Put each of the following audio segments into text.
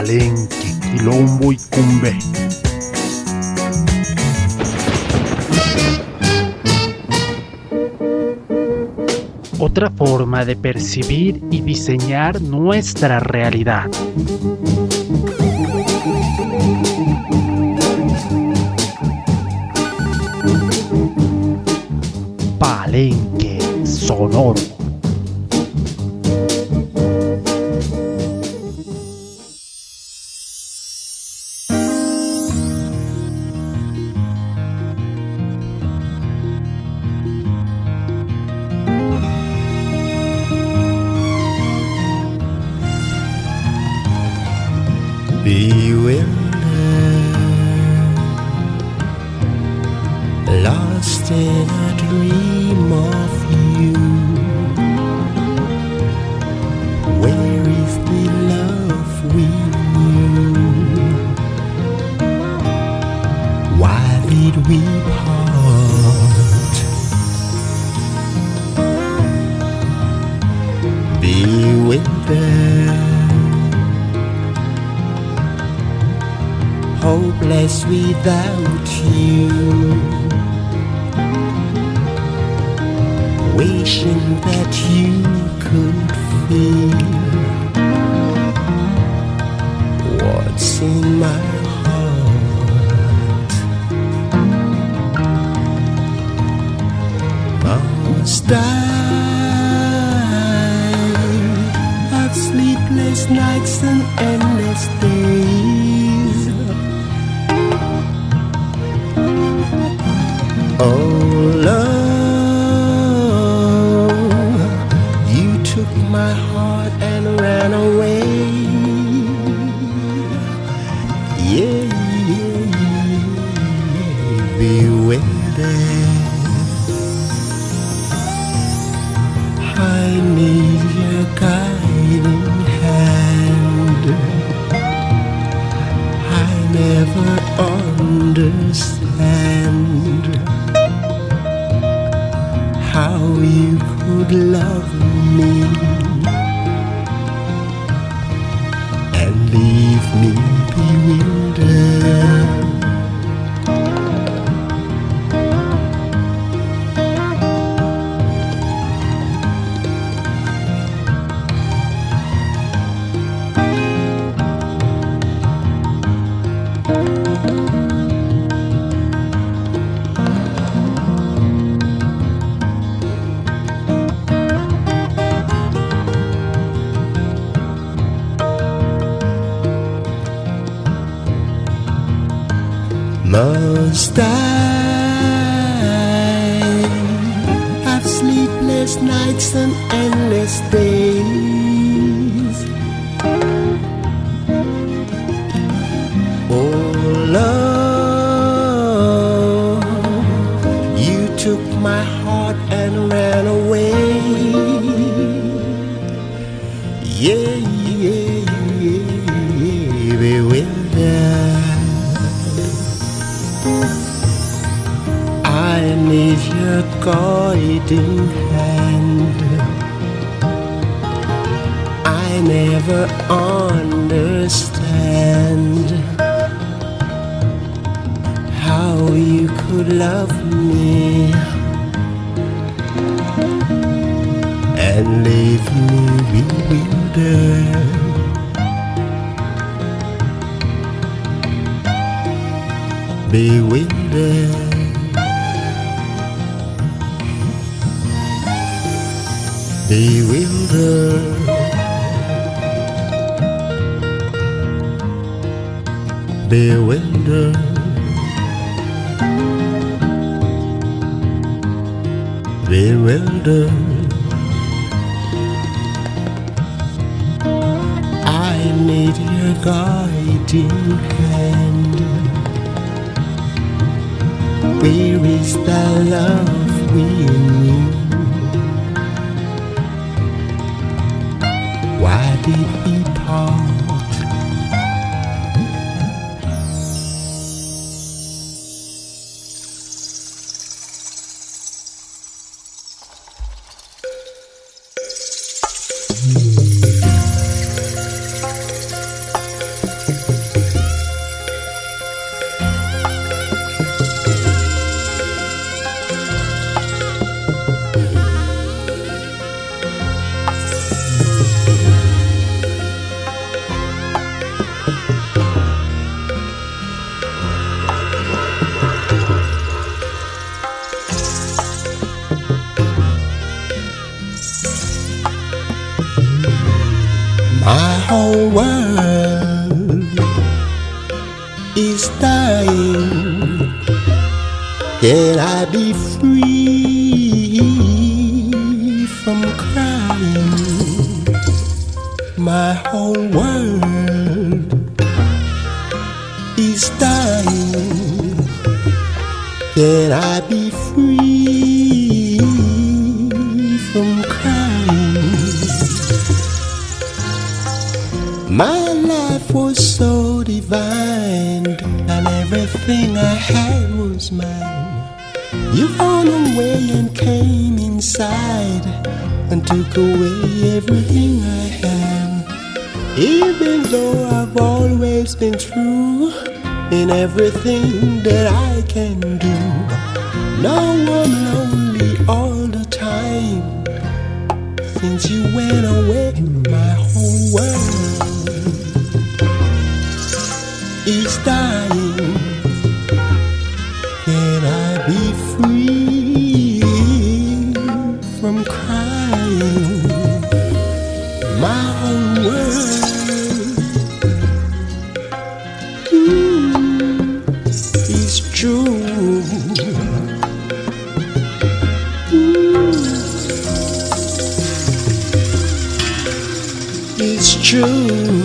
Palenque, Quilombo y Cumbé. Otra forma de percibir y diseñar nuestra realidad. Palenque Sonoro. Bewildered, lost in a dream of you. Where is the love we knew? Why did we part? Bewildered, hopeless without you, wishing that you could feel what's in my heart. Must I have sleepless nights and endless days? Oh love, you took my heart and ran away. Yeah, yeah, yeah. Bewildered, I need your guiding hand. I never understand how you could love me and leave me bewildered. Must I have sleepless nights and endless days? Oh love, you took my heart and ran away. Yeah, yeah, yeah, bewildered, I need your guiding hand. I never understand how you could love me and leave me bewildered. Bewildered, bewildered, bewildered, bewildered. I need your guiding hand. Where is the love we knew? Why did we part? whole world is dying. Can I be free from crying? My whole world is dying. Can I be free from crying? My life was so divine, and everything I had was mine. You ran away and came inside and took away everything I had. Even though I've always been true in everything that I can do, now I'm lonely all the time. Since you went away, my whole world is dying. Can I be free from crying? My whole world is true. It's true.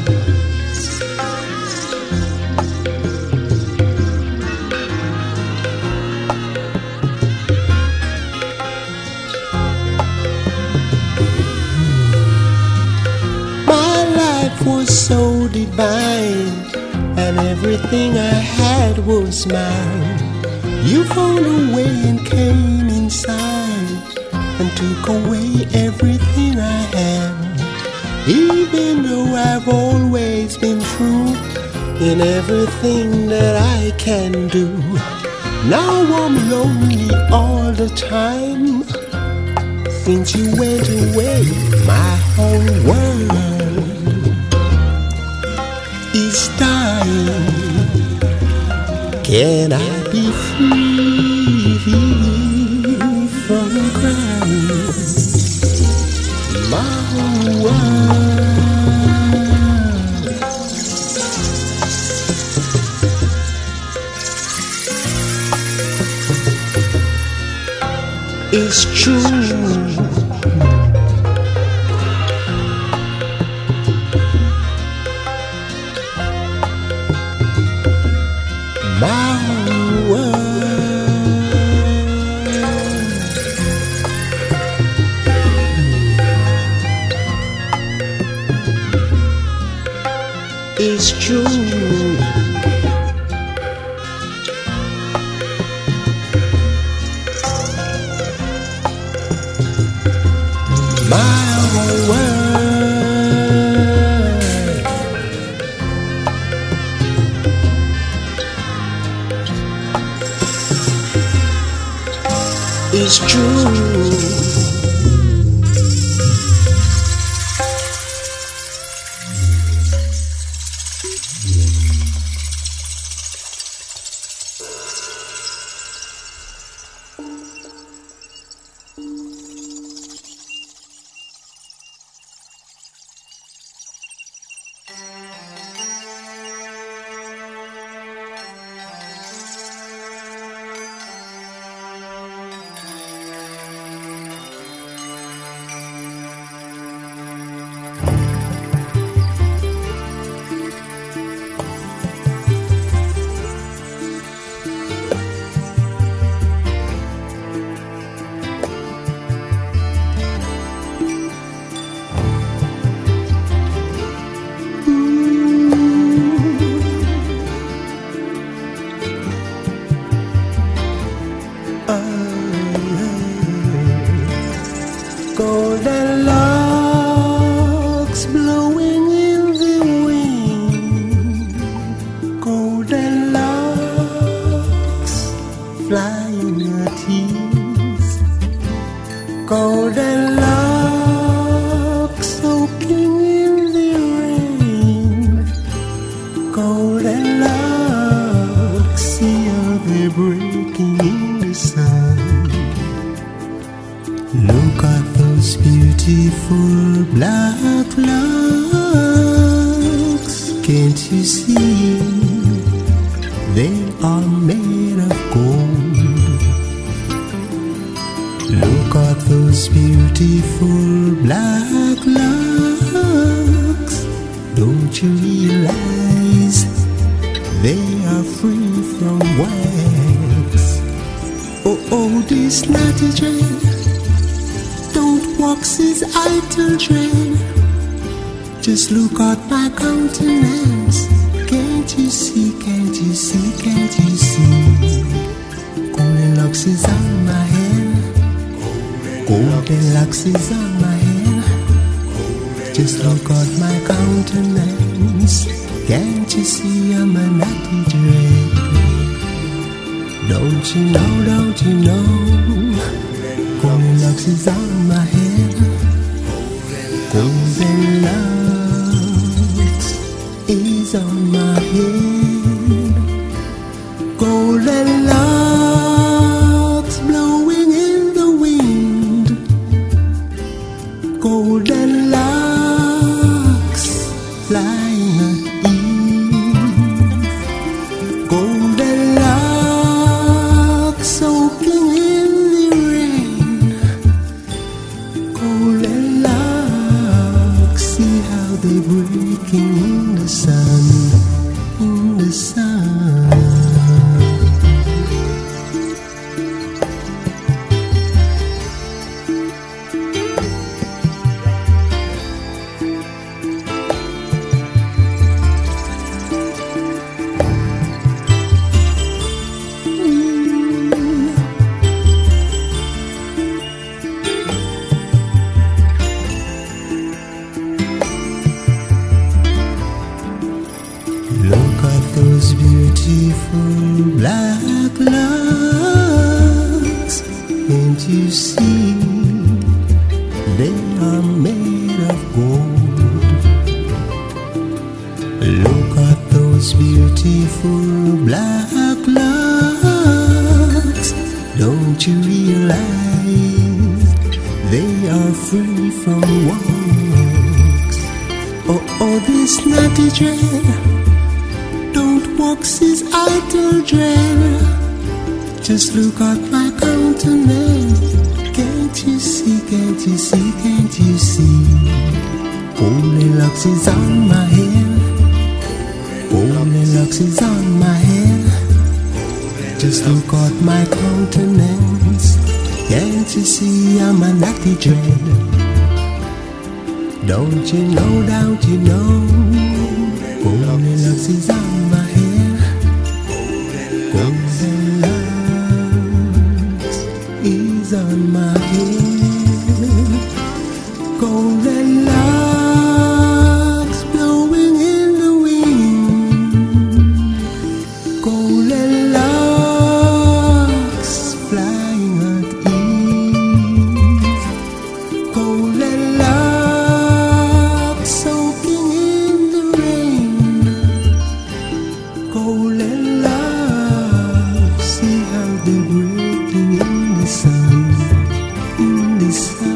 Was so divine, and everything I had was mine. You found a way and came inside and took away everything I had. Even though I've always been true in everything that I can do, now I'm lonely all the time. Since you went away, my whole world is dying. Can I be free from crying? My whole world is true. My world is true. My whole world is true. Golden locks blowing in the wind, golden locks flying at ease, golden locks soaking in the rain, golden locks, see how they're breaking in the sun. Look at those beautiful black locks. Can't you see they are made of gold? Look at those beautiful black locks. Don't you realize they are free from wax? Oh, this naughty dread don't wax his idle dread. Just look at my countenance. Can't you see, can't you see, can't you see? Golden locks is on my head. Golden locks is on my head. Just look at my countenance. Can't you see I'm a naughty dread? Don't you know, don't you know? Golden locks is on my head. Golden locks is on my head. Golden locks blowing in the wind. Golden locks flying at eve. Golden locks soaking in the rain. Golden locks, see how they breaking in the sun, in the sun. Look at those beautiful black locks. Can't you see they are made of gold? Look at those beautiful black locks. Don't you realize they are free from wax? Oh, this naughty dread don't wax his idle dread. Just look at my countenance. Can't you see, can't you see, can't you see? Golden locks is on my head. Golden locks is on my head. Just look at my countenance. Can't you see I'm a naughty dread? Don't you know, don't you know? Golden locks is on my head. Golden locks is on my head. Golden locks blowing in the wind. Golden locks flying at eve. Golden locks soaking in the rain. Golden locks, see how they're breaking in the sun, in the sun.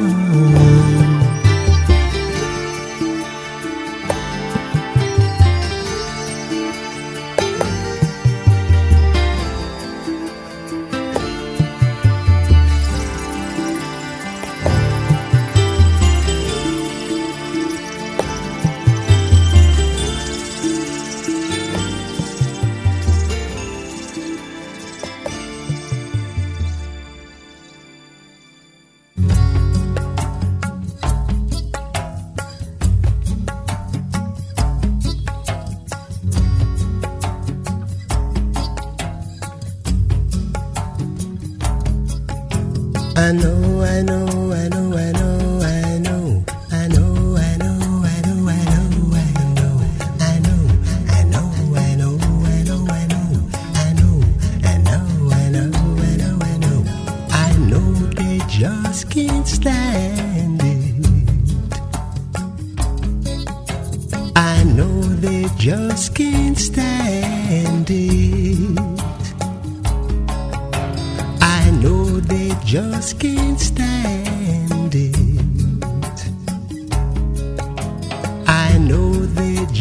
I know, I know, I know, I know, I know, I know, I know, I know, I know, I know, I know, I know, I know, I know, I know, I know, I know, I know, I know, I know they just can't stand it. I know they just can't stand it. I know they just can't stand it. I know they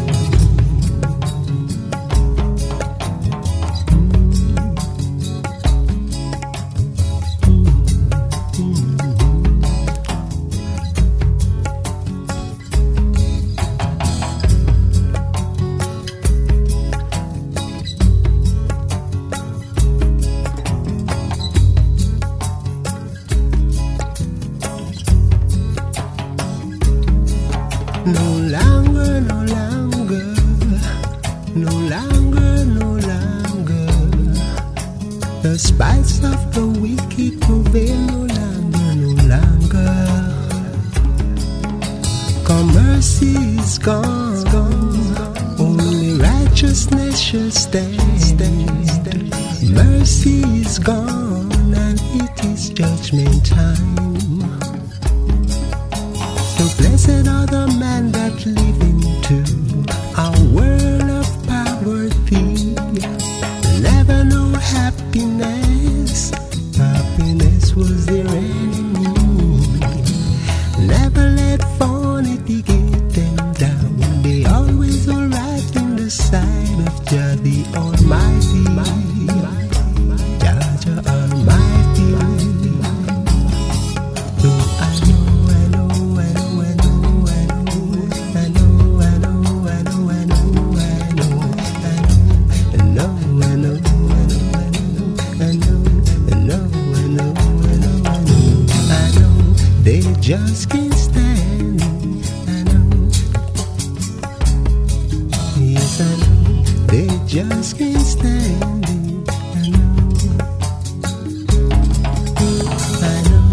The spice of the wicked prevail no longer. 'Cause mercy is gone, only righteousness shall stand. Mercy is gone and it is judgment time. So blessed are the man that live into a world of poverty. Never know happiness. Happiness was their enemy. Never let vanity get them down. They always are right in the sight of Jah the Almighty. Jah Almighty. Oh, I know. Just can't stand me, I know. Yes, I know. They just can't stand me, I know. I know.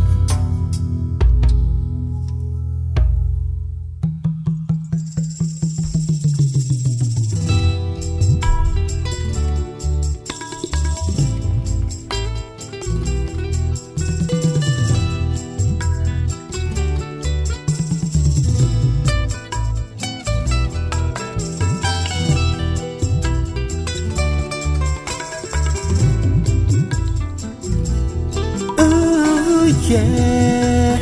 Yeah.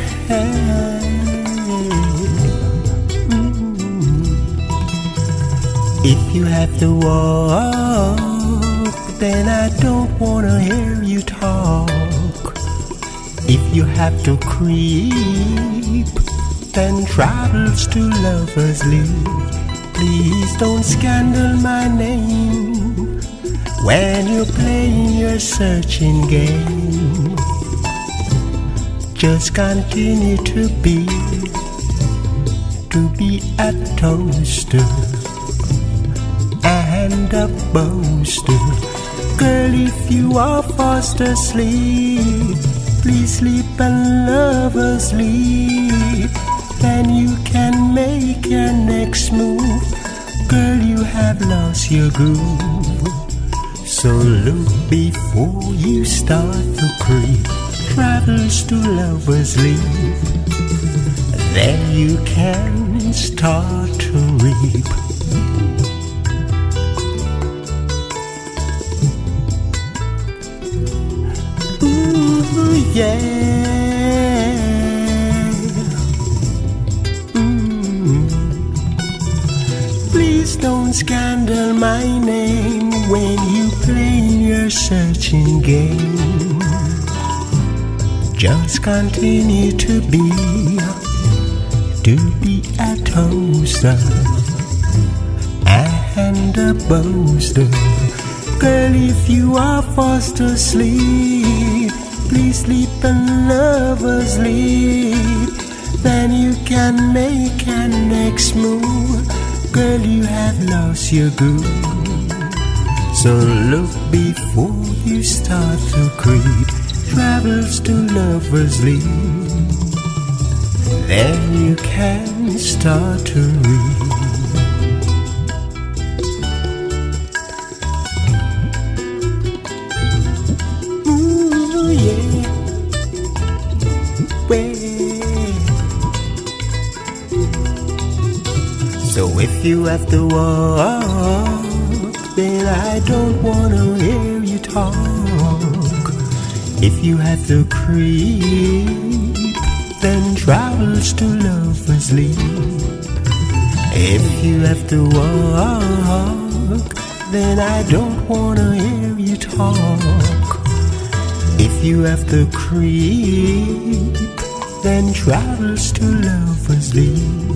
If you have to walk, then I don't wanna hear you talk. If you have to creep, then travels to lovers live. Please don't scandal my name when you're playing your searching game. Just continue to be a toaster and a boaster. Girl, if you are fast asleep, please sleep and lovers sleep. Then you can make your next move. Girl, you have lost your groove. So look before you start to creep. Travels to lovers leave. Then you can start to reap. Ooh, yeah. scandal my name when you play your searching game. Just continue to be a toaster and a boaster. Girl, if you are forced to sleep, please sleep in lovers sleep. Then you can make a next move. Girl, you have lost your groove. So look before you start to creep. Travels to lovers leave. Then you can start to read. Ooh, yeah. Well. So if you have to walk, then I don't wanna hear you talk. If you have to creep, then travels to lovers leave. If you have to walk, then I don't wanna hear you talk. If you have to creep, then travels to lovers leave.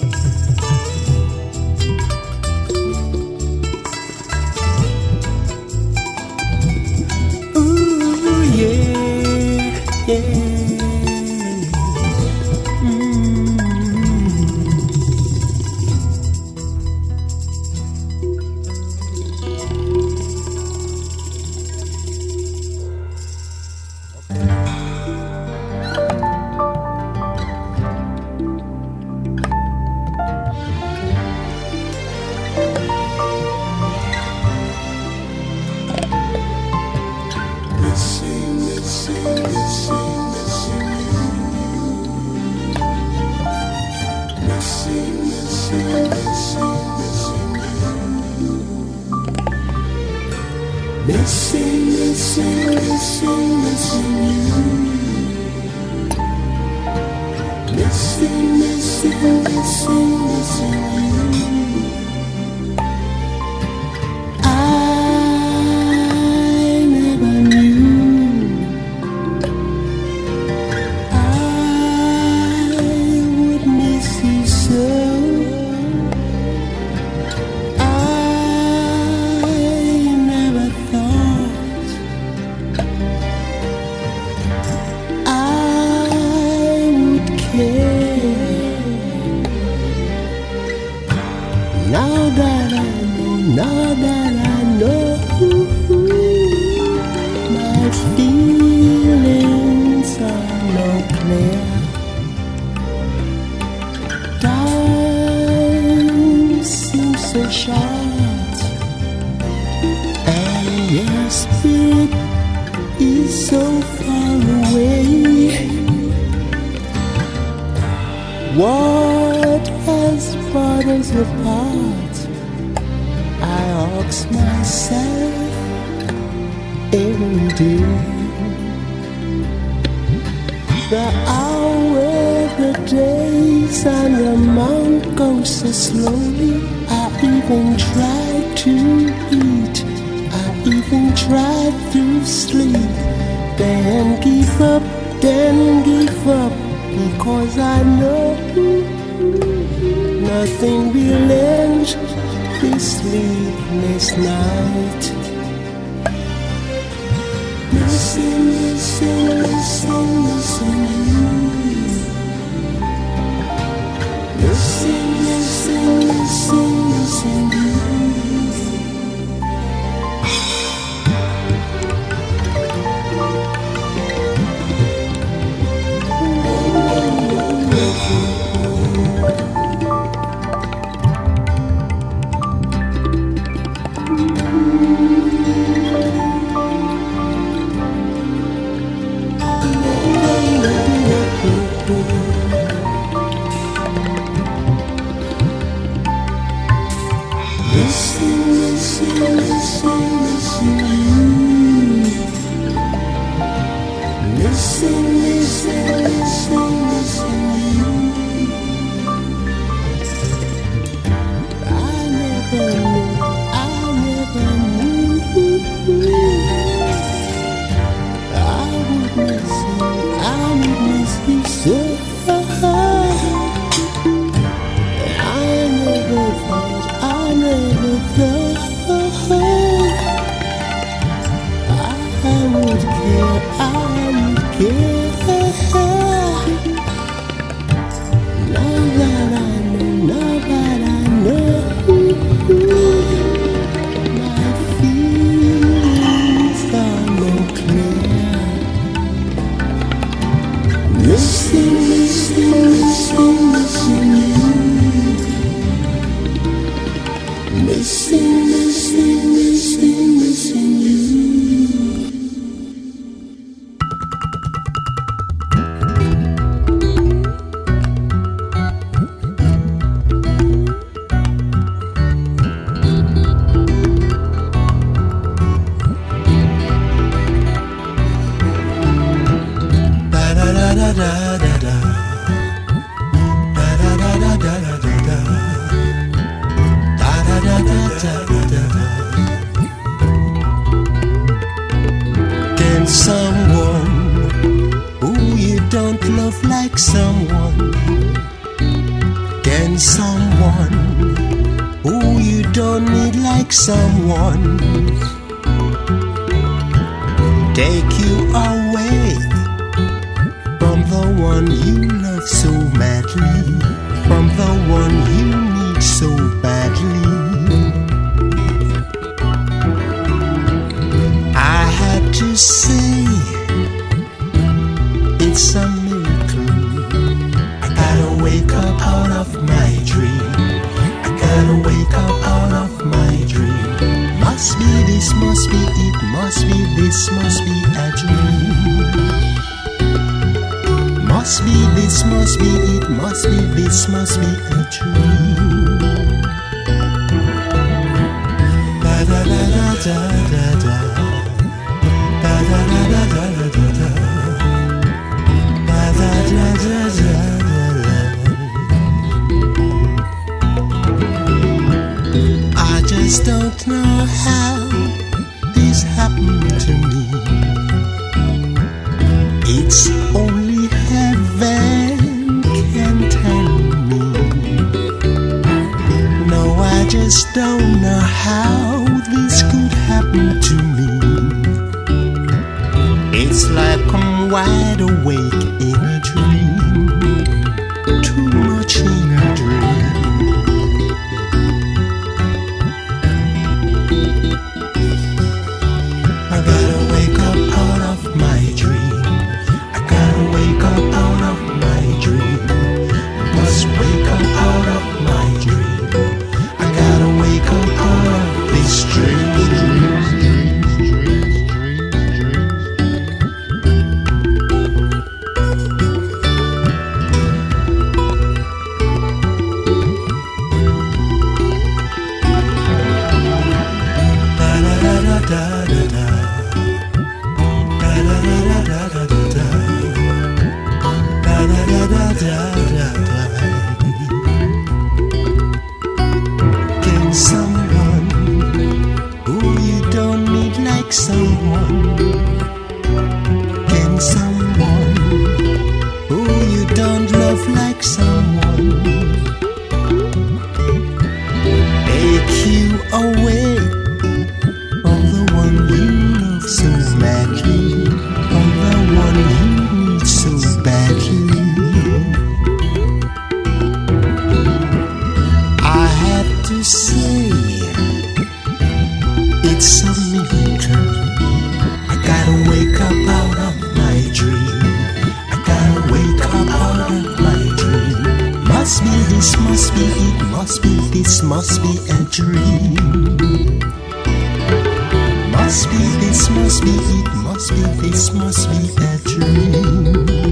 What has brought us apart? I ask myself every day. The hours, the days, and the month goes so slowly. I even try to eat, I even try to sleep. Then give up, because I know nothing will end this sleepless night. Listen, listen, listen, listen you. Listen, listen, listen, listen you. Can someone who you don't love like someone? Can someone who you don't need like someone take you away from the one you love so madly, from the one you need so badly? I had to say it's a miracle. I gotta wake up out of my dream. I gotta wake up out of my dream. Must be this, must be it, must be this, must be a dream. Must be this, must be it, must be this, must be a dream. Da da da da da da da. Da da da da da da da. Da da da da da da. I just don't know how this happened to me. It's only heaven can tell me. No, I just don't know how this could happen to me. It's like I'm wide awake in a dream, too much in a dream. I gotta wake up out of my dream. I gotta wake up out of my dream. Must wake up out of my dream. I gotta wake up out of this dream. Can someone who you don't need like someone? Can someone who you don't love like someone take you away from the one you love so madly, from the one you need so badly? I have to say it's a miracle. I gotta wake up out of my dream. I gotta wake up out of my dream. Must be this, must be it, must be this, must be a dream. Must be this, must be it, must be this, must be a dream.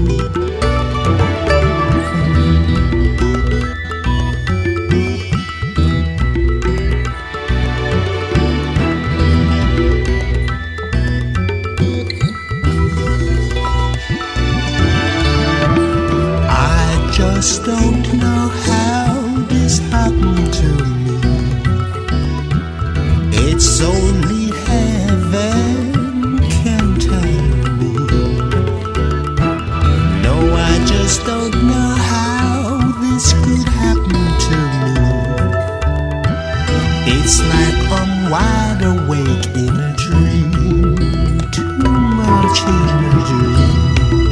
Just don't know how this happened to me. It's only heaven can tell me. No, I just don't know how this could happen to me. It's like I'm wide awake in a dream, too much in a dream.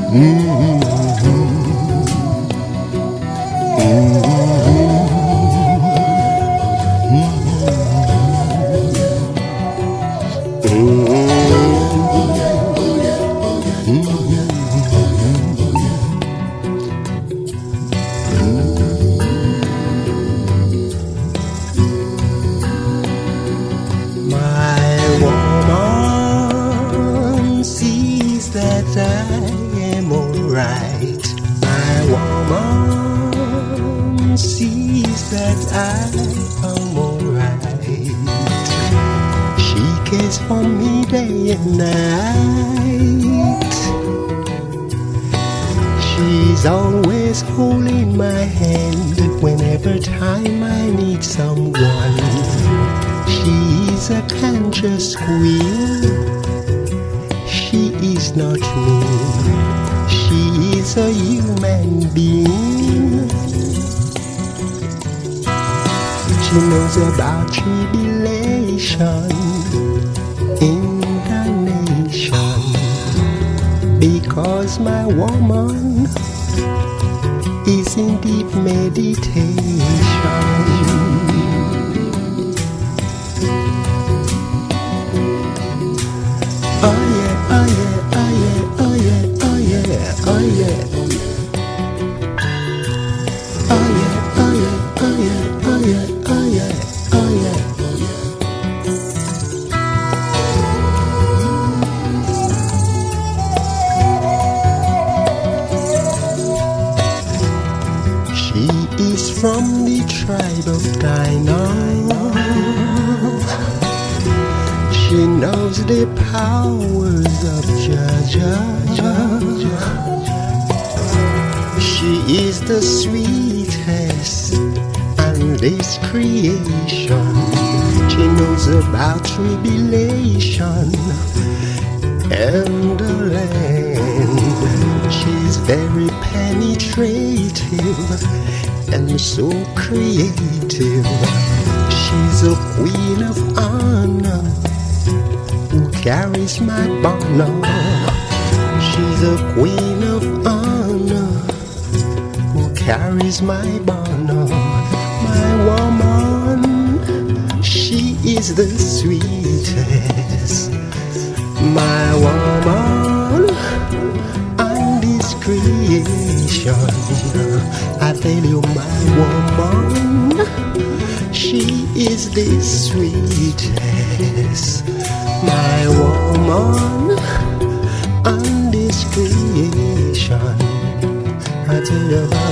She's always holding my hand whenever time I need someone. She's a conscious queen. She is not me. She is a human being. She knows about tribulation in the nation, because my woman is in deep meditation. Oh yeah, oh yeah, oh yeah, oh yeah, oh yeah, oh yeah. Oh yeah, oh yeah, oh yeah, oh yeah, oh yeah, oh yeah. She is from the tribe of Dinah. She knows the powers of Jah. She is the sweetest in this creation. She knows about tribulation and the land. She's very penetrative and so creative. She's a queen of honor who carries my banner. She's a queen of honor who carries my banner. My woman, she is the sweetest. My woman, on this creation, I tell you, my woman, she is the sweetest. My woman, on this creation, I tell you, my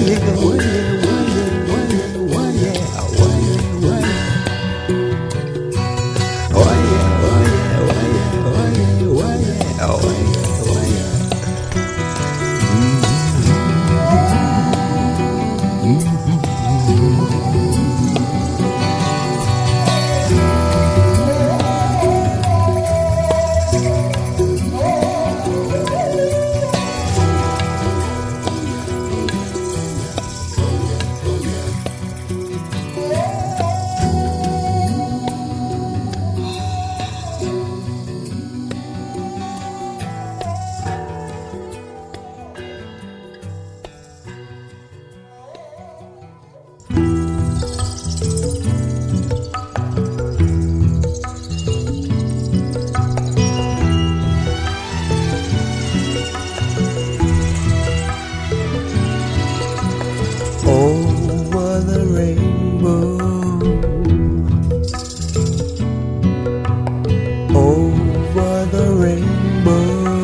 over the rainbow, over the rainbow,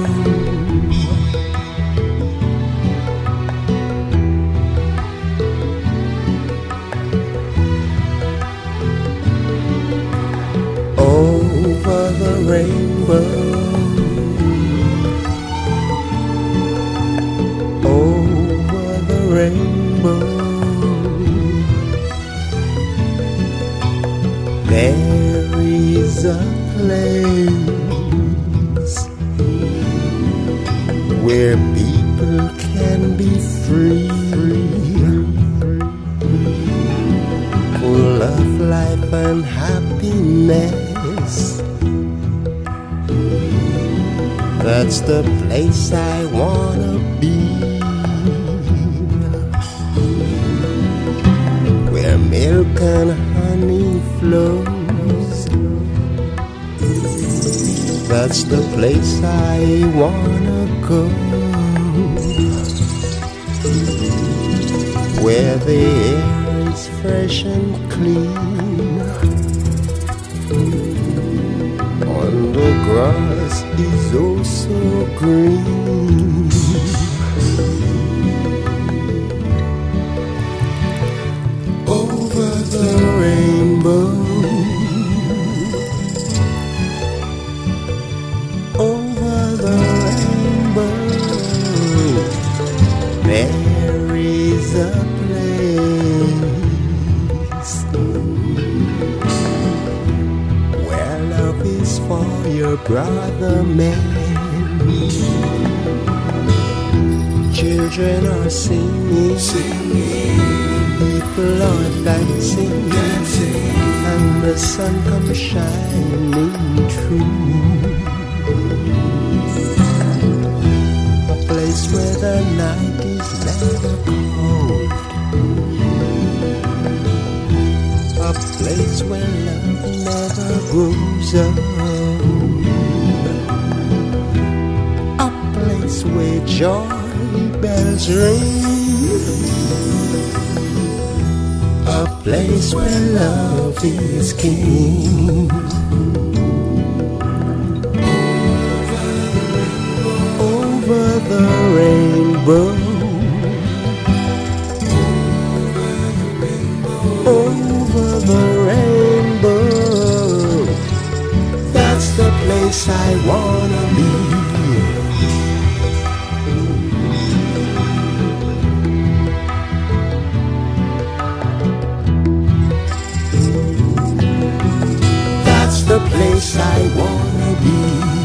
over the rainbow, over the rainbow. There is a place where people can be free, full of life and happiness. That's the place I wanna be, where milk and honey flows. That's the place I wanna go, where the air is fresh and clean, and the grass is oh so green. Over the rainbow, over the rainbow, there is a place where love is for your brother man. Children are singing, people are dancing, and the sun comes shining through. A place where the night is never cold, a place where love never grows old, a place where joy bells ring, a place where love is king. Over the rainbow, over the rainbow, that's the place I wanna be. That's the place I wanna be.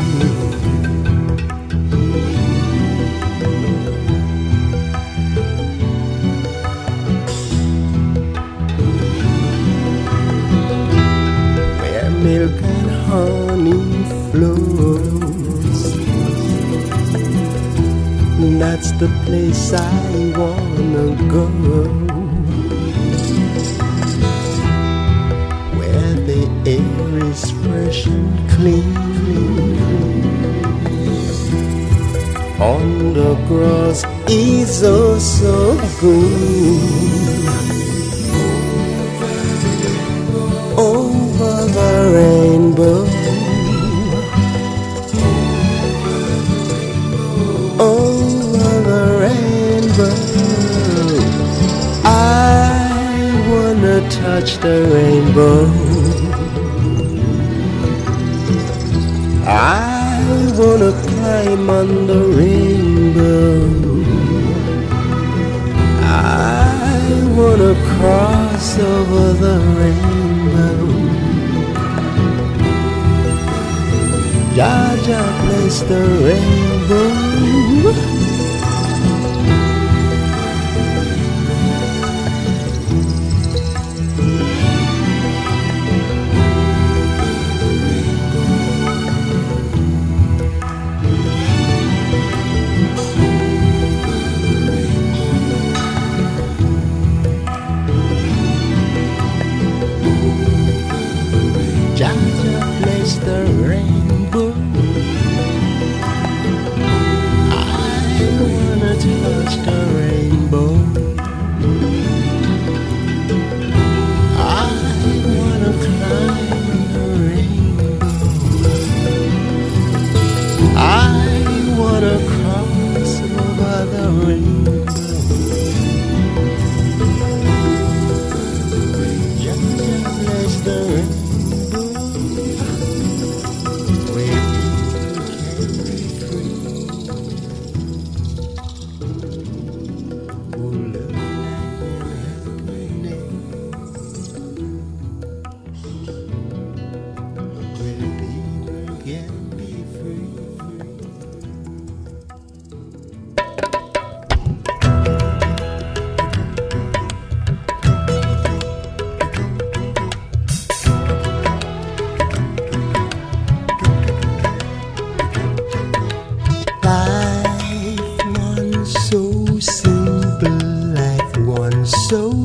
Milk and honey flows. That's the place I wanna go, where the air is fresh and clean, on the grass is oh so green. Over the rainbow, over the rainbow, I wanna touch the rainbow, I wanna climb on the rainbow, I wanna cross over the rainbow. Jah Jah placed the rainbow. Jah Jah placed the rainbow. I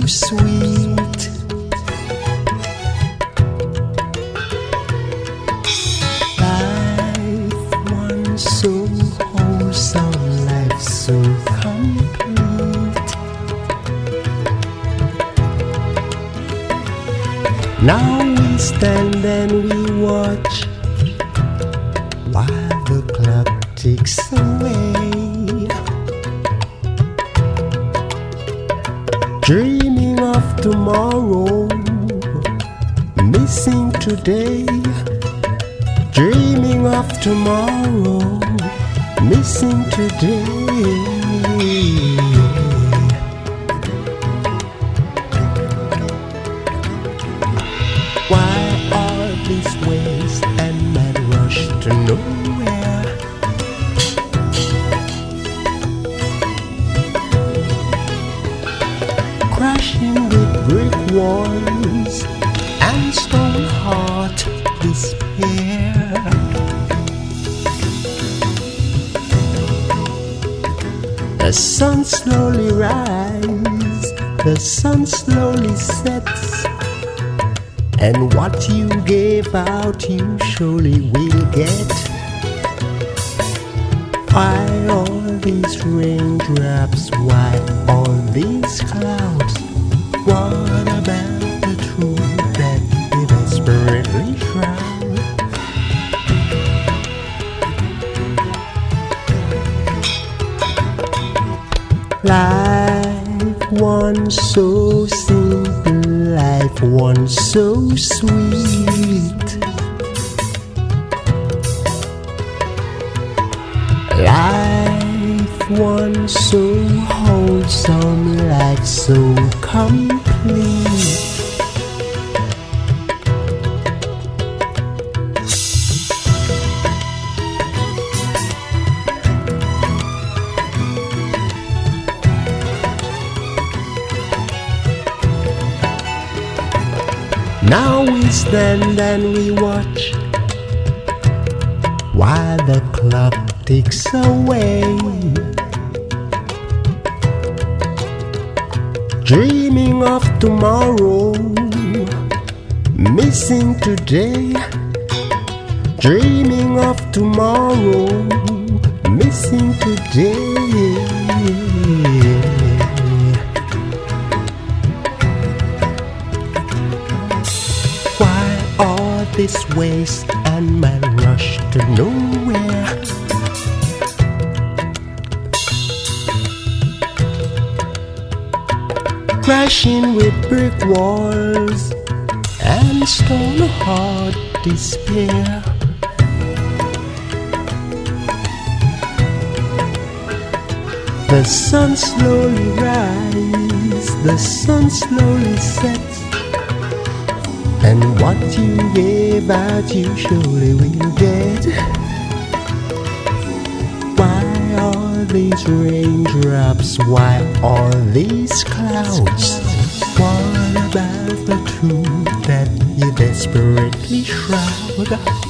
sweet. Life once so wholesome, life so complete. Now we stand and we watch while the clock ticks away, dreaming of tomorrow, missing today. Dreaming of tomorrow, missing today. Why all these ways and mad rush to nowhere? Crashing with brick walls and stone heart despair. The sun slowly rises, the sun slowly sets, and what you gave out you surely will get. Why all these raindrops, why all these clouds? What about the truth that you desperately shroud? Life once so simple, life once so sweet. Life once so wholesome, life so complete. Now we stand and we watch while the clock ticks away, dreaming of tomorrow, missing today. Dreaming of tomorrow, missing today. This waste and my rush to nowhere. Crashing with brick walls and stone hard despair. The sun slowly rises, the sun slowly sets, and what you gave out you surely will get. Why all these raindrops, why all these clouds? What about the truth that you desperately shroud?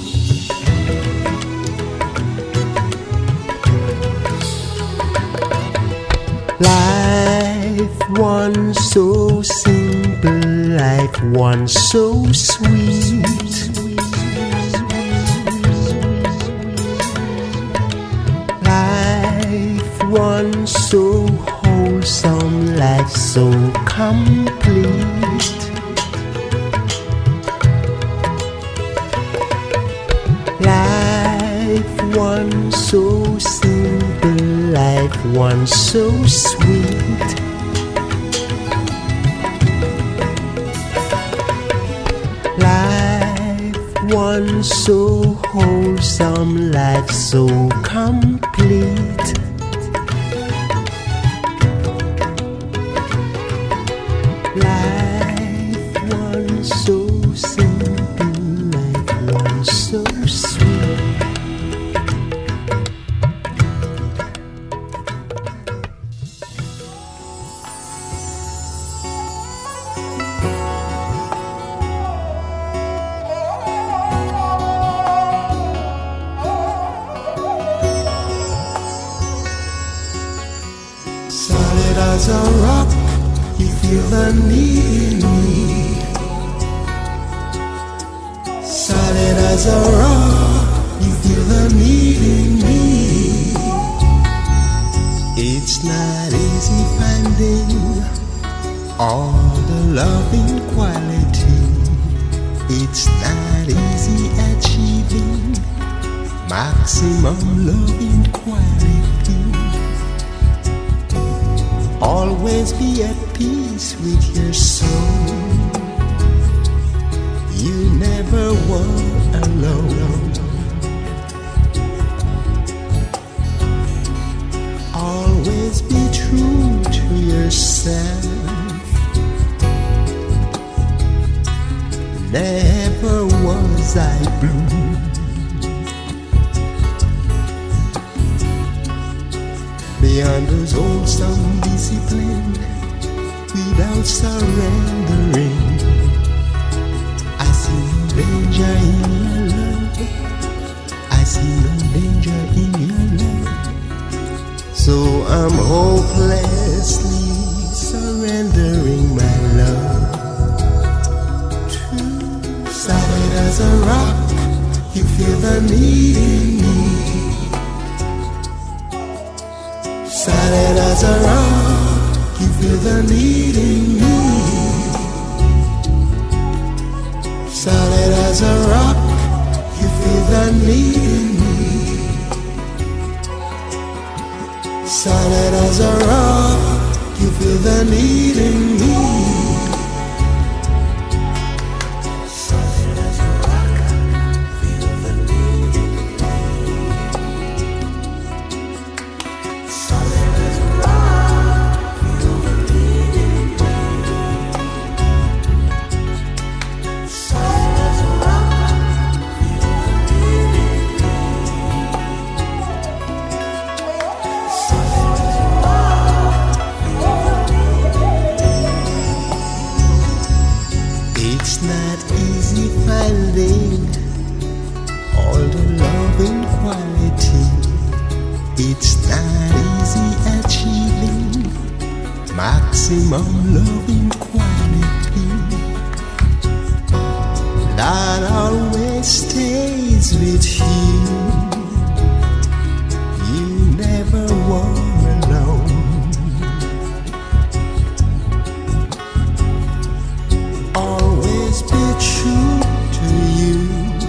Life once so simple, life once so sweet. Life once so wholesome, life so complete. Life once so simple, life once so sweet. Life once so wholesome, life so complete. Life once so simple, life once so sweet. Solid as a rock, you feel feel the need in me. Solid as a rock, you feel the need in me. It's not easy finding all the loving quality. It's not easy achieving maximum loving quality. Always be at peace with your soul. You never were alone. Always be true to yourself. Never was I blue. Beyond those wholesome discipline, without surrendering, I see no danger in your love. I see no danger in your love. So I'm hopelessly surrendering my love to solid as a rock. You feel the need in me. Solid as a rock, you feel the need in me. Solid as a rock, you feel the need in me. Solid as a rock, you feel the need in me. Solid as a rock, feel the need in me. Solid as a rock, feel the need in me. Solid as a rock, feel the need in me. Solid as a rock, feel the need in me. It's not easy finding all the loving quality. It's not easy achieving maximum loving quality. That always stays with you. You never were alone. Always be true to you.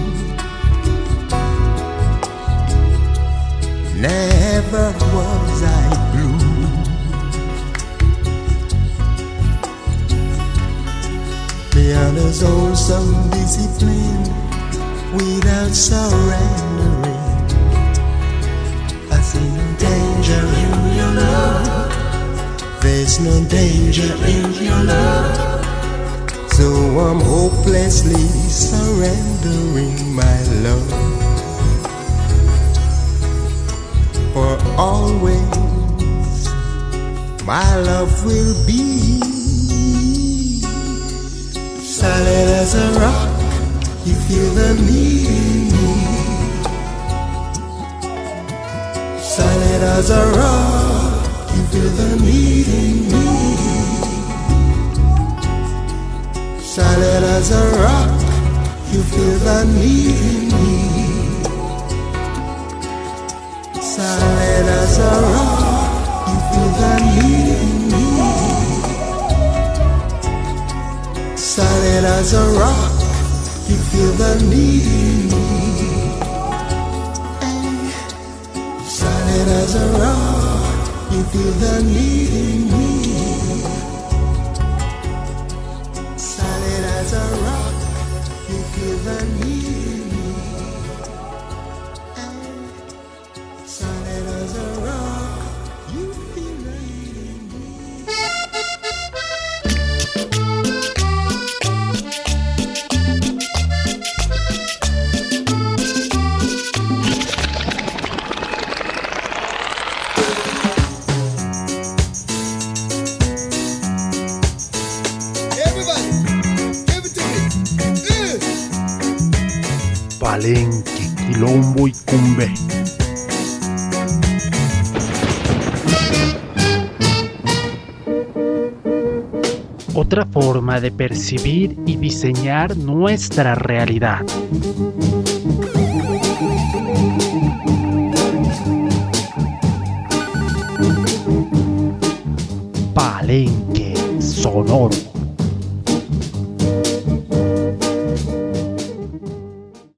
Never was I blue. Beyond his own some discipline, without surrendering, I see no danger in your love. There's no danger in your love. So I'm hopelessly surrendering my love. For always, my love will be solid as a rock. You feel the need in me. Solid as a rock. You feel the need in me. Solid as a rock. You feel the need in me. Solid as a rock, you feel the need in me. Solid as a rock, you feel the need in me. Solid as a rock, you feel the need in me. Solid as a rock, you feel the need in me. Solid as a rock, you feel the need in me. Everybody, give it to me. Palenque, Quilombo y Cumbe. otra forma de percibir y diseñar nuestra realidad. Palenque Sonoro.